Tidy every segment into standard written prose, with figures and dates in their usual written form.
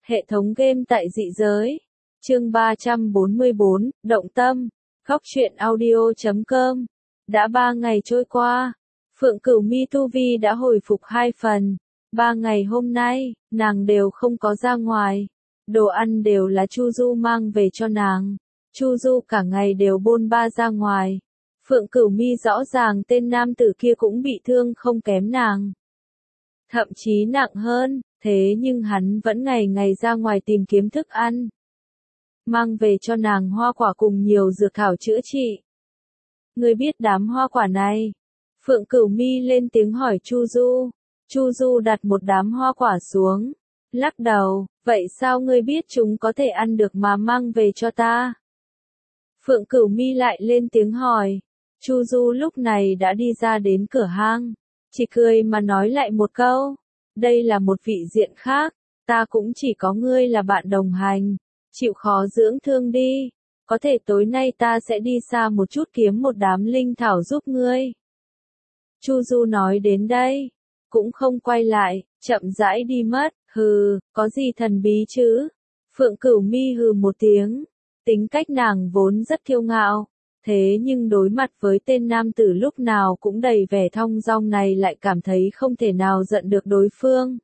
Hệ thống game tại dị giới. Chương 344, Động tâm. Góc truyện audio.com. Đã 3 ngày trôi qua, Phượng Cửu Mi tu vi đã hồi phục 2 phần. 3 ngày hôm nay, nàng đều không có ra ngoài. Đồ ăn đều là Chu Du mang về cho nàng. Chu Du cả ngày đều bôn ba ra ngoài. Phượng Cửu Mi rõ ràng tên nam tử kia cũng bị thương không kém nàng. Thậm chí nặng hơn, thế nhưng hắn vẫn ngày ngày ra ngoài tìm kiếm thức ăn. Mang về cho nàng hoa quả cùng nhiều dược thảo chữa trị. Ngươi biết đám hoa quả này? Phượng Cửu Mi lên tiếng hỏi Chu Du. Chu Du đặt một đám hoa quả xuống. Lắc đầu, vậy sao ngươi biết chúng có thể ăn được mà mang về cho ta? Phượng Cửu Mi lại lên tiếng hỏi. Chu Du lúc này đã đi ra đến cửa hang. Chỉ cười mà nói lại một câu. Đây là một vị diện khác. Ta cũng chỉ có ngươi là bạn đồng hành. Chịu khó dưỡng thương đi. Có thể tối nay ta sẽ đi xa một chút kiếm một đám linh thảo giúp ngươi. Chu Du nói đến đây. Cũng không quay lại, chậm rãi đi mất. Hừ, có gì thần bí chứ? Phượng Cửu Mi hừ một tiếng. Tính cách nàng vốn rất kiêu ngạo. Thế nhưng đối mặt với tên nam tử lúc nào cũng đầy vẻ thong dong này lại cảm thấy không thể nào giận được đối phương.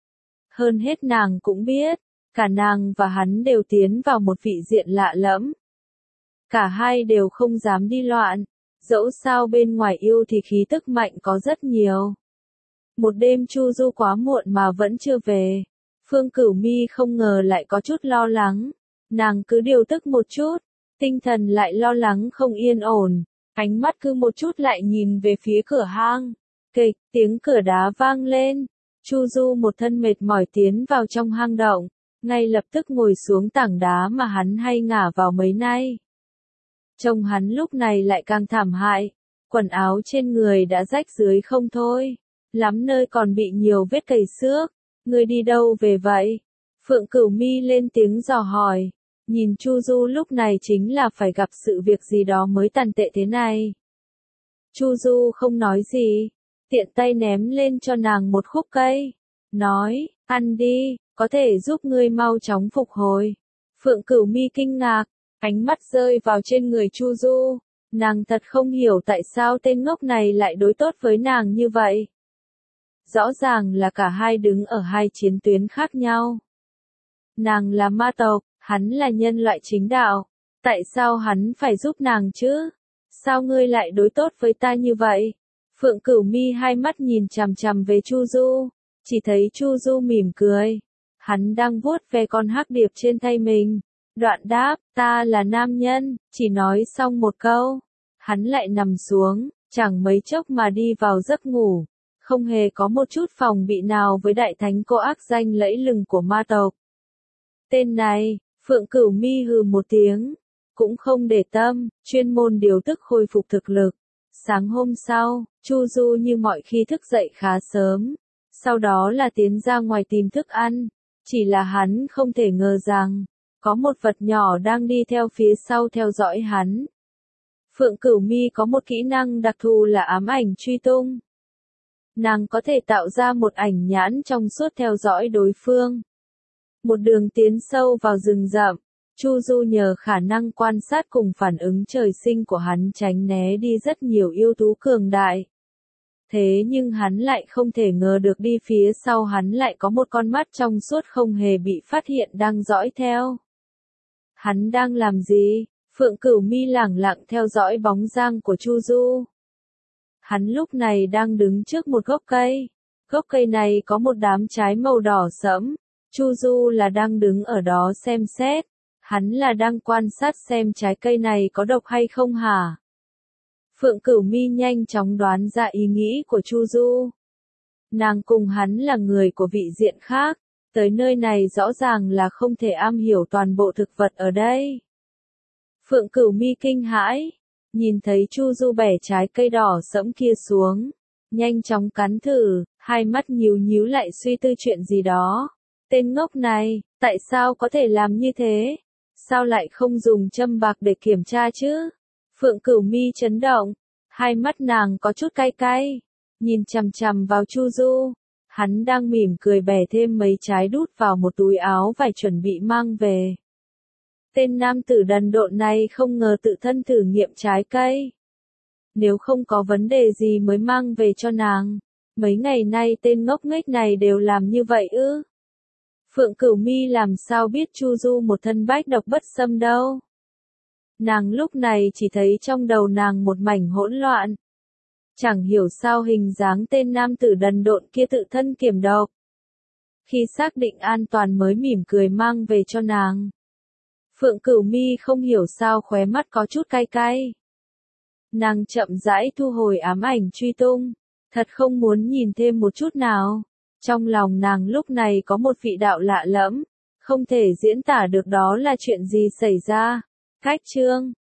Hơn hết nàng cũng biết, cả nàng và hắn đều tiến vào một vị diện lạ lẫm. Cả hai đều không dám đi loạn, dẫu sao bên ngoài yêu thì khí tức mạnh có rất nhiều. Một đêm Chu Du quá muộn mà vẫn chưa về. Phương Cửu Mi không ngờ lại có chút lo lắng. Nàng cứ điều tức một chút. Tinh thần lại lo lắng không yên ổn, ánh mắt cứ một chút lại nhìn về phía cửa hang. Kịch, tiếng cửa đá vang lên. Chu Du một thân mệt mỏi tiến vào trong hang động, ngay lập tức ngồi xuống tảng đá mà hắn hay ngả vào mấy nay. Trông hắn lúc này lại càng thảm hại, quần áo trên người đã rách rưới không thôi, lắm nơi còn bị nhiều vết cày xước. Ngươi đi đâu về vậy? Phượng Cửu Mi lên tiếng dò hỏi. Nhìn Chu Du lúc này chính là phải gặp sự việc gì đó mới tàn tệ thế này. Chu Du không nói gì, tiện tay ném lên cho nàng một khúc cây, nói, ăn đi, có thể giúp ngươi mau chóng phục hồi. Phượng Cửu Mi kinh ngạc, ánh mắt rơi vào trên người Chu Du, nàng thật không hiểu tại sao tên ngốc này lại đối tốt với nàng như vậy. Rõ ràng là cả hai đứng ở hai chiến tuyến khác nhau. Nàng là ma tộc. Hắn là nhân loại chính đạo, tại sao hắn phải giúp nàng chứ? Sao ngươi lại đối tốt với ta như vậy? Phượng Cửu Mi hai mắt nhìn chằm chằm về Chu Du, chỉ thấy Chu Du mỉm cười. Hắn đang vuốt ve con hắc điệp trên tay mình. Đoạn đáp, ta là nam nhân, chỉ nói xong một câu. Hắn lại nằm xuống, chẳng mấy chốc mà đi vào giấc ngủ. Không hề có một chút phòng bị nào với đại thánh cô ác danh lẫy lừng của ma tộc. Tên này, Phượng Cửu Mi hừ một tiếng, cũng không để tâm, chuyên môn điều tức khôi phục thực lực. Sáng hôm sau, Chu Du như mọi khi thức dậy khá sớm, sau đó là tiến ra ngoài tìm thức ăn, chỉ là hắn không thể ngờ rằng, có một vật nhỏ đang đi theo phía sau theo dõi hắn. Phượng Cửu Mi có một kỹ năng đặc thù là ám ảnh truy tung. Nàng có thể tạo ra một ảnh nhãn trong suốt theo dõi đối phương. Một đường tiến sâu vào rừng rậm, Chu Du nhờ khả năng quan sát cùng phản ứng trời sinh của hắn tránh né đi rất nhiều yêu thú cường đại. Thế nhưng hắn lại không thể ngờ được đi phía sau hắn lại có một con mắt trong suốt không hề bị phát hiện đang dõi theo. Hắn đang làm gì? Phượng Cửu Mi lẳng lặng theo dõi bóng dáng của Chu Du. Hắn lúc này đang đứng trước một gốc cây. Gốc cây này có một đám trái màu đỏ sẫm. Chu Du là đang đứng ở đó xem xét, hắn là đang quan sát xem trái cây này có độc hay không hả? Phượng Cửu Mi nhanh chóng đoán ra ý nghĩ của Chu Du. Nàng cùng hắn là người của vị diện khác, tới nơi này rõ ràng là không thể am hiểu toàn bộ thực vật ở đây. Phượng Cửu Mi kinh hãi, nhìn thấy Chu Du bẻ trái cây đỏ sẫm kia xuống, nhanh chóng cắn thử, hai mắt nhíu nhíu lại suy tư chuyện gì đó. Tên ngốc này, tại sao có thể làm như thế? Sao lại không dùng châm bạc để kiểm tra chứ? Phượng Cửu Mi chấn động, hai mắt nàng có chút cay cay, nhìn chằm chằm vào Chu Du, Hắn đang mỉm cười bẻ thêm mấy trái đút vào một túi áo vải chuẩn bị mang về. Tên nam tử đần độn này không ngờ tự thân thử nghiệm trái cây. Nếu không có vấn đề gì mới mang về cho nàng. Mấy ngày nay tên ngốc nghếch này đều làm như vậy ư? Phượng Cửu Mi làm sao biết Chu Du một thân bách độc bất xâm đâu. Nàng lúc này chỉ thấy trong đầu nàng một mảnh hỗn loạn. Chẳng hiểu sao hình dáng tên nam tử đần độn kia tự thân kiềm độc. Khi xác định an toàn mới mỉm cười mang về cho nàng. Phượng Cửu Mi không hiểu sao khóe mắt có chút cay cay. Nàng chậm rãi thu hồi ám ảnh truy tung. Thật không muốn nhìn thêm một chút nào. Trong lòng nàng lúc này có một vị đạo lạ lẫm. Không thể diễn tả được đó là chuyện gì xảy ra. Cách chương